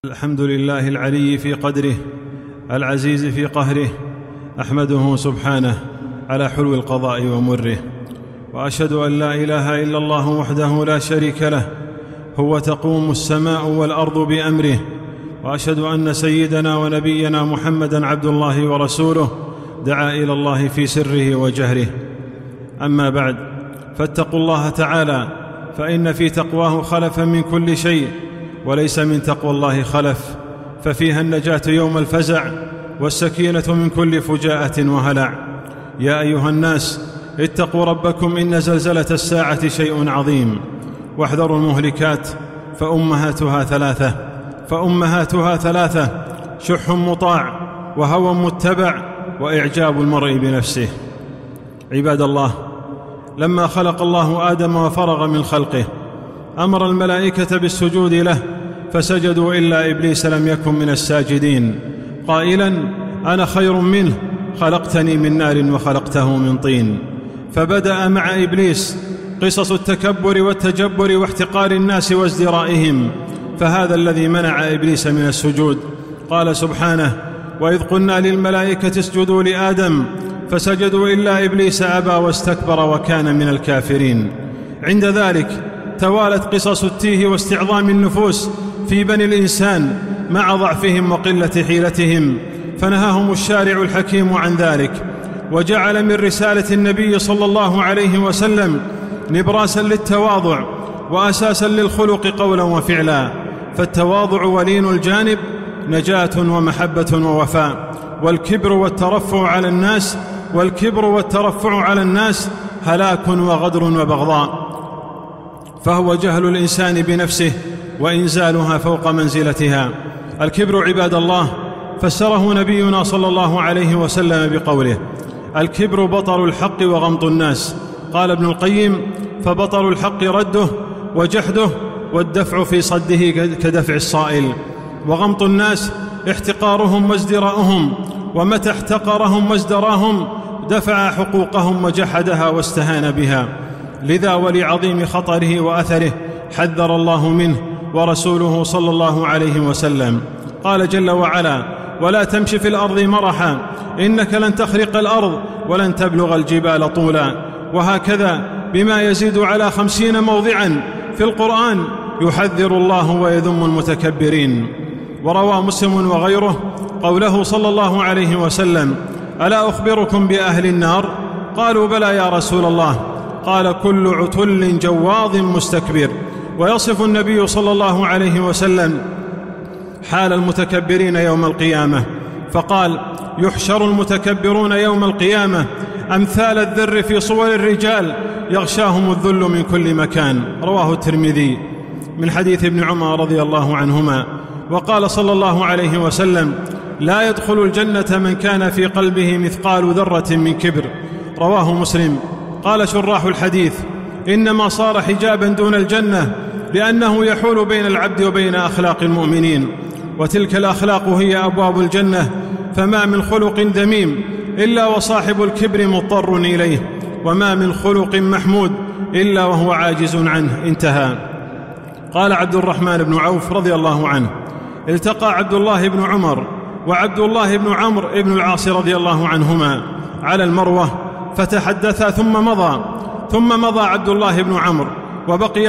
الحمد لله العلي في قدره العزيز في قهره، أحمده سبحانه على حلو القضاء ومره، وأشهد أن لا إله إلا الله وحده لا شريك له، هو تقوم السماء والأرض بأمره، وأشهد أن سيدنا ونبينا محمدًا عبد الله ورسوله دعا إلى الله في سره وجهره. أما بعد، فاتقوا الله تعالى، فإن في تقواه خلفا من كل شيء، وليس من تقوى الله خلف، ففيها النجاة يوم الفزع والسكينة من كل فجاءة وهلع. يا أيها الناس اتقوا ربكم، إن زلزلة الساعة شيء عظيم، واحذروا المهلكات، فأمهاتها ثلاثة: شح مطاع، وهوى متبع، وإعجاب المرء بنفسه. عباد الله، لما خلق الله آدم وفرغ من خلقه أمر الملائكة بالسجود له، فسجدوا إلا إبليس لم يكن من الساجدين، قائلا: أنا خير منه، خلقتني من نار وخلقته من طين. فبدأ مع إبليس قصص التكبر والتجبر واحتقار الناس وازدرائهم، فهذا الذي منع إبليس من السجود. قال سبحانه: وإذ قلنا للملائكة اسجدوا لآدم فسجدوا إلا إبليس أبى واستكبر وكان من الكافرين. عند ذلك توالت قصص التيه واستعظام النفوس في بني الإنسان مع ضعفهم وقلة حيلتهم، فنهاهم الشارع الحكيم عن ذلك، وجعل من رسالة النبي صلى الله عليه وسلم نبراسا للتواضع وأساسا للخلق قولا وفعلا. فالتواضع ولين الجانب نجاة ومحبة ووفاء، والكبر والترفع على الناس هلاك وغدر وبغضاء، فهو جهل الإنسان بنفسه وإنزالها فوق منزلتها. الكبر عباد الله فسره نبينا صلى الله عليه وسلم بقوله: الكبر بطر الحق وغمط الناس. قال ابن القيم: فبطر الحق رده وجحده، والدفع في صده كدفع الصائل، وغمط الناس احتقارهم وازدراؤهم، ومتى احتقرهم وازدراهم دفع حقوقهم وجحدها واستهان بها. لذا ولعظيم خطره وأثره حذر الله منه ورسوله صلى الله عليه وسلم. قال جل وعلا: ولا تمش في الأرض مرحا إنك لن تخرق الأرض ولن تبلغ الجبال طولا. وهكذا بما يزيد على 50 موضعا في القرآن يحذر الله ويذم المتكبرين. وروى مسلم وغيره قوله صلى الله عليه وسلم: ألا أخبركم بأهل النار؟ قالوا: بلى يا رسول الله. قال: كل عتل جواظ مستكبر. ويصف النبي صلى الله عليه وسلم حال المتكبرين يوم القيامة، فقال: يحشر المتكبرون يوم القيامة أمثال الذر في صور الرجال يغشاهم الذل من كل مكان. رواه الترمذي من حديث ابن عمر رضي الله عنهما. وقال صلى الله عليه وسلم: لا يدخل الجنة من كان في قلبه مثقال ذرة من كبر. رواه مسلم. قال شراح الحديث: إنما صار حجابا دون الجنة لأنه يحول بين العبد وبين أخلاق المؤمنين، وتلك الأخلاق هي أبواب الجنة، فما من خلق ذميم إلا وصاحب الكبر مضطر إليه، وما من خلق محمود إلا وهو عاجز عنه. انتهى. قال عبد الرحمن بن عوف رضي الله عنه: التقى عبد الله بن عمر وعبد الله بن عمرو بن العاص رضي الله عنهما على المروة فتحدثا، ثم مضى عبد الله بن عمرو، وبقي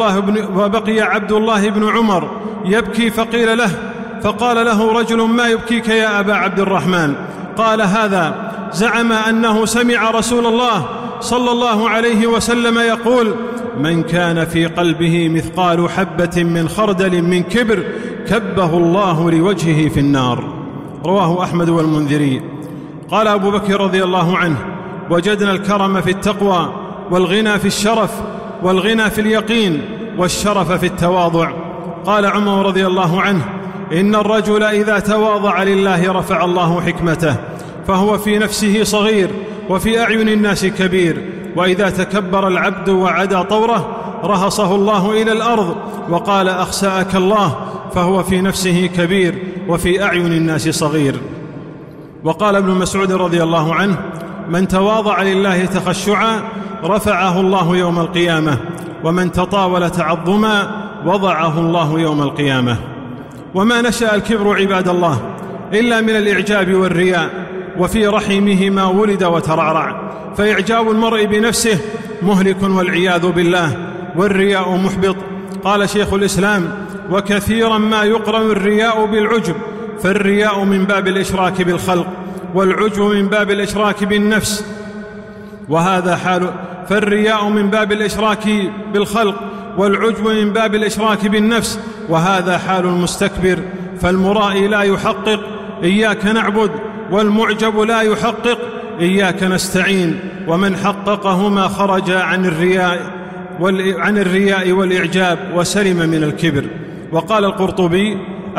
عبد الله بن عمر يبكي، فقال له رجل: ما يبكيك يا أبا عبد الرحمن؟ قال: هذا زعم أنه سمع رسول الله صلى الله عليه وسلم يقول: من كان في قلبه مثقال حبة من خردل من كبر كبه الله لوجهه في النار. رواه أحمد والمنذري. قال أبو بكر رضي الله عنه: وجدنا الكرم في التقوى، والغنى في الشرف، والغنى في اليقين، والشرف في التواضع. قال عمر رضي الله عنه: إن الرجل إذا تواضع لله رفع الله حكمته، فهو في نفسه صغير وفي أعين الناس كبير، وإذا تكبر العبد وعدا طوره رهصه الله إلى الأرض وقال: أخسأك الله، فهو في نفسه كبير وفي أعين الناس صغير. وقال ابن مسعود رضي الله عنه: من تواضع لله تخشعا رفعه الله يوم القيامة، ومن تطاول تعظما وضعه الله يوم القيامة. وما نشأ الكبر عباد الله إلا من الإعجاب والرياء، وفي رحمه ما ولد وترعرع، فإعجاب المرء بنفسه مهلك والعياذ بالله، والرياء محبط. قال شيخ الإسلام: وكثيرا ما يقرن الرياء بالعجب، فالرياء من باب الإشراك بالخلق، والعجب من باب الإشراك بالنفس، وهذا حال فالرياء من باب الإشراك بالخلق، والعجب من باب الإشراك بالنفس، وهذا حال المستكبر. فالمرائي لا يحقق إياك نعبد، والمعجب لا يحقق إياك نستعين، ومن حققهما خرج عن الرياء والإعجاب وسلم من الكبر. وقال القرطبي: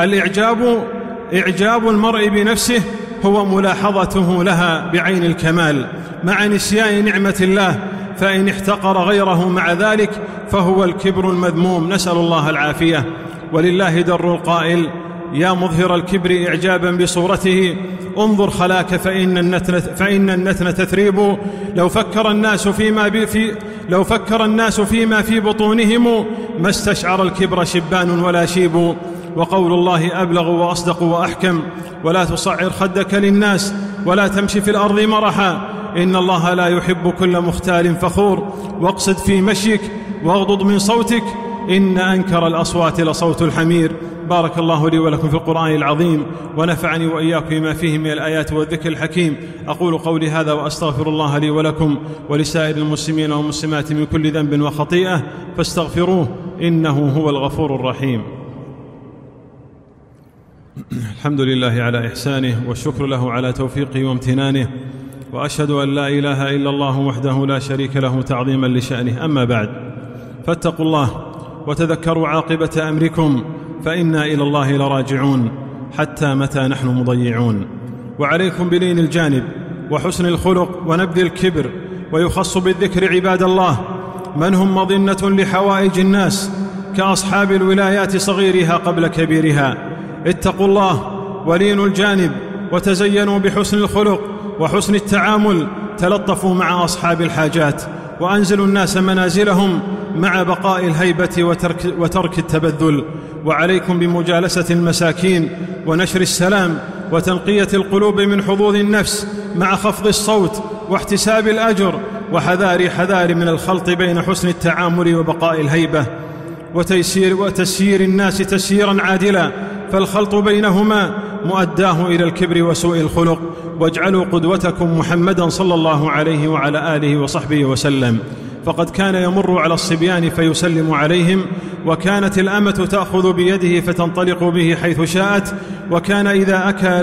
إعجاب المرء بنفسه هو ملاحظته لها بعين الكمال مع نسيان نعمة الله، فإن احتقر غيره مع ذلك فهو الكبر المذموم، نسأل الله العافية. ولله در القائل: يا مظهر الكبر إعجابا بصورته انظر خلاك فإن النتن تثريب. لو فكر الناس فيما في بطونهم ما استشعر الكبر شبان ولا شيب. وقول الله أبلغ وأصدق وأحكم: ولا تصعر خدك للناس ولا تمشي في الأرض مرحا، إن الله لا يحب كل مختال فخور، واقصد في مشيك واغضض من صوتك، إن أنكر الأصوات لصوت الحمير. بارك الله لي ولكم في القرآن العظيم، ونفعني وإياكم بما فيه من الآيات والذكر الحكيم. أقول قولي هذا وأستغفر الله لي ولكم ولسائر المسلمين والمسلمات من كل ذنب وخطيئة، فاستغفروه إنه هو الغفور الرحيم. الحمد لله على إحسانه، والشكر له على توفيقه وامتنانه، وأشهد أن لا إله إلا الله وحده لا شريك له تعظيما لشأنه. أما بعد، فاتقوا الله وتذكروا عاقبة أمركم، فإنا إلى الله لراجعون، حتى متى نحن مضيعون. وعليكم بلين الجانب وحسن الخلق ونبذ الكبر. ويخص بالذكر عباد الله من هم مظنة لحوائج الناس كأصحاب الولايات صغيرها قبل كبيرها. اتقوا الله ولينوا الجانب، وتزينوا بحسن الخلق وحسن التعامل، تلطفوا مع أصحاب الحاجات، وأنزلوا الناس منازلهم مع بقاء الهيبة وترك التبذل. وعليكم بمجالسة المساكين ونشر السلام وتنقية القلوب من حظوظ النفس مع خفض الصوت واحتساب الأجر، وحذار من الخلط بين حسن التعامل وبقاء الهيبة، وتسيير الناس تسييرا عادلا، فالخلط بينهما مؤداه إلى الكبر وسوء الخلق. واجعلوا قدوتكم محمدا صلى الله عليه وعلى آله وصحبه وسلم، فقد كان يمر على الصبيان فيسلم عليهم، وكانت الأمة تأخذ بيده فتنطلق به حيث شاءت، وكان إذا أكى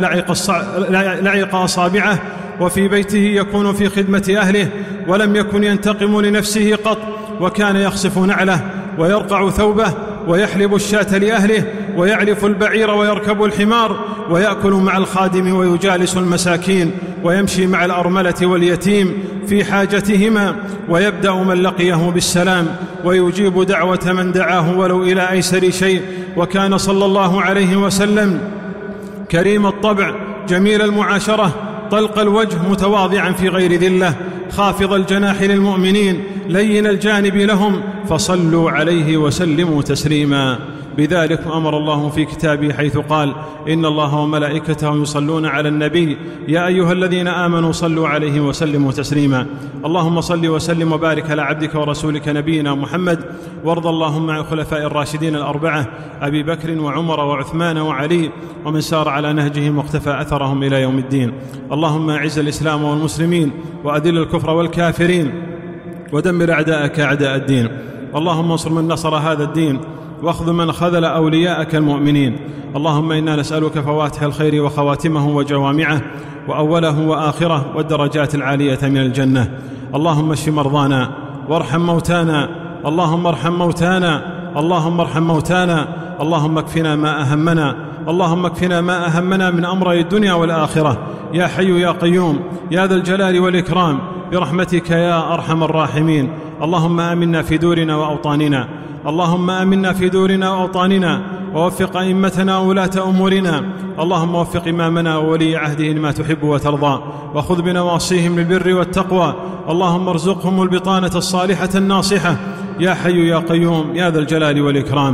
لعق أصابعه، وفي بيته يكون في خدمة أهله، ولم يكن ينتقم لنفسه قط، وكان يخصف نعله ويرقع ثوبه ويحلب الشاة لأهله، ويعلف البعير ويركب الحمار، ويأكل مع الخادم ويجالس المساكين، ويمشي مع الأرملة واليتيم في حاجتهما، ويبدأ من لقيه بالسلام، ويجيب دعوة من دعاه ولو إلى أيسر شيء. وكان صلى الله عليه وسلم كريم الطبع جميل المعاشرة، طلق الوجه، متواضعا في غير ذلة، خافض الجناح للمؤمنين، لين الجانب لهم، فصلوا عليه وسلموا تسليما. بذلك أمر الله في كتابه حيث قال: إن الله وملائكته يصلون على النبي يا أيها الذين آمنوا صلوا عليه وسلموا تسليما. اللهم صل وسلم وبارك على عبدك ورسولك نبينا محمد، وارض اللهم عن الخلفاء الراشدين الأربعة أبي بكر وعمر وعثمان وعلي، ومن سار على نهجهم واقتفى أثرهم إلى يوم الدين. اللهم أعز الإسلام والمسلمين، وأذل الكفر والكافرين، ودمر أعداءك أعداء الدين. اللهم انصر من نصر هذا الدين، واخذ من خذل أولياءك المؤمنين. اللهم إنا نسألك فواتح الخير وخواتمه وجوامعه وأوله وآخره والدرجات العالية من الجنة. اللهم اشف مرضانا وارحم موتانا، اللهم ارحم موتانا، اللهم ارحم موتانا، اللهم اكفنا ما أهمنا، اللهم اكفنا ما أهمنا من أمر الدنيا والآخرة، يا حي يا قيوم يا ذا الجلال والإكرام، برحمتك يا أرحم الراحمين. اللهم آمنا في دورنا وأوطاننا، اللهم آمنا في دورنا وأوطاننا، ووفق أئمتنا وولاة أمورنا. اللهم وفق إمامنا وولي عهده لما تحب وترضى، وخذ بنواصيهم للبر والتقوى. اللهم ارزقهم البطانة الصالحة الناصحة، يا حي يا قيوم يا ذا الجلال والإكرام.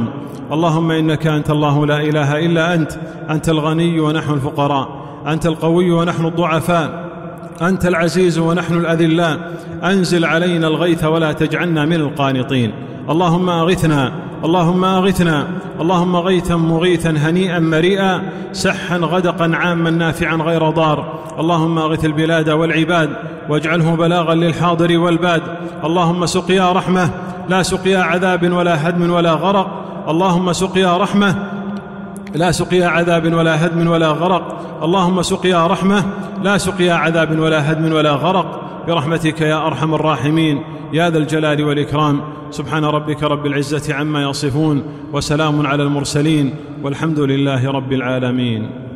اللهم إنك أنت الله لا إله إلا أنت الغني ونحن الفقراء، أنت القوي ونحن الضعفاء، أنت العزيز ونحن الأذلاء، أنزل علينا الغيث ولا تجعلنا من القانطين. اللهم أغثنا، اللهم أغثنا، اللهم غيثا مغيثا هنيئا مريئا سحا غدقا عاما نافعا غير ضار. اللهم أغث البلاد والعباد واجعله بلاغا للحاضر والباد. اللهم سقيا رحمة لا سقيا عذاب ولا هدم ولا غرق. اللهم سقيا رحمة لا سقيا عذاب ولا هدم ولا غرق. اللهم سقيا رحمة لا سقيا عذاب ولا هدم ولا غرق، برحمتك يا أرحم الراحمين يا ذا الجلال والإكرام. سبحان ربك رب العزة عما يصفون، وسلام على المرسلين، والحمد لله رب العالمين.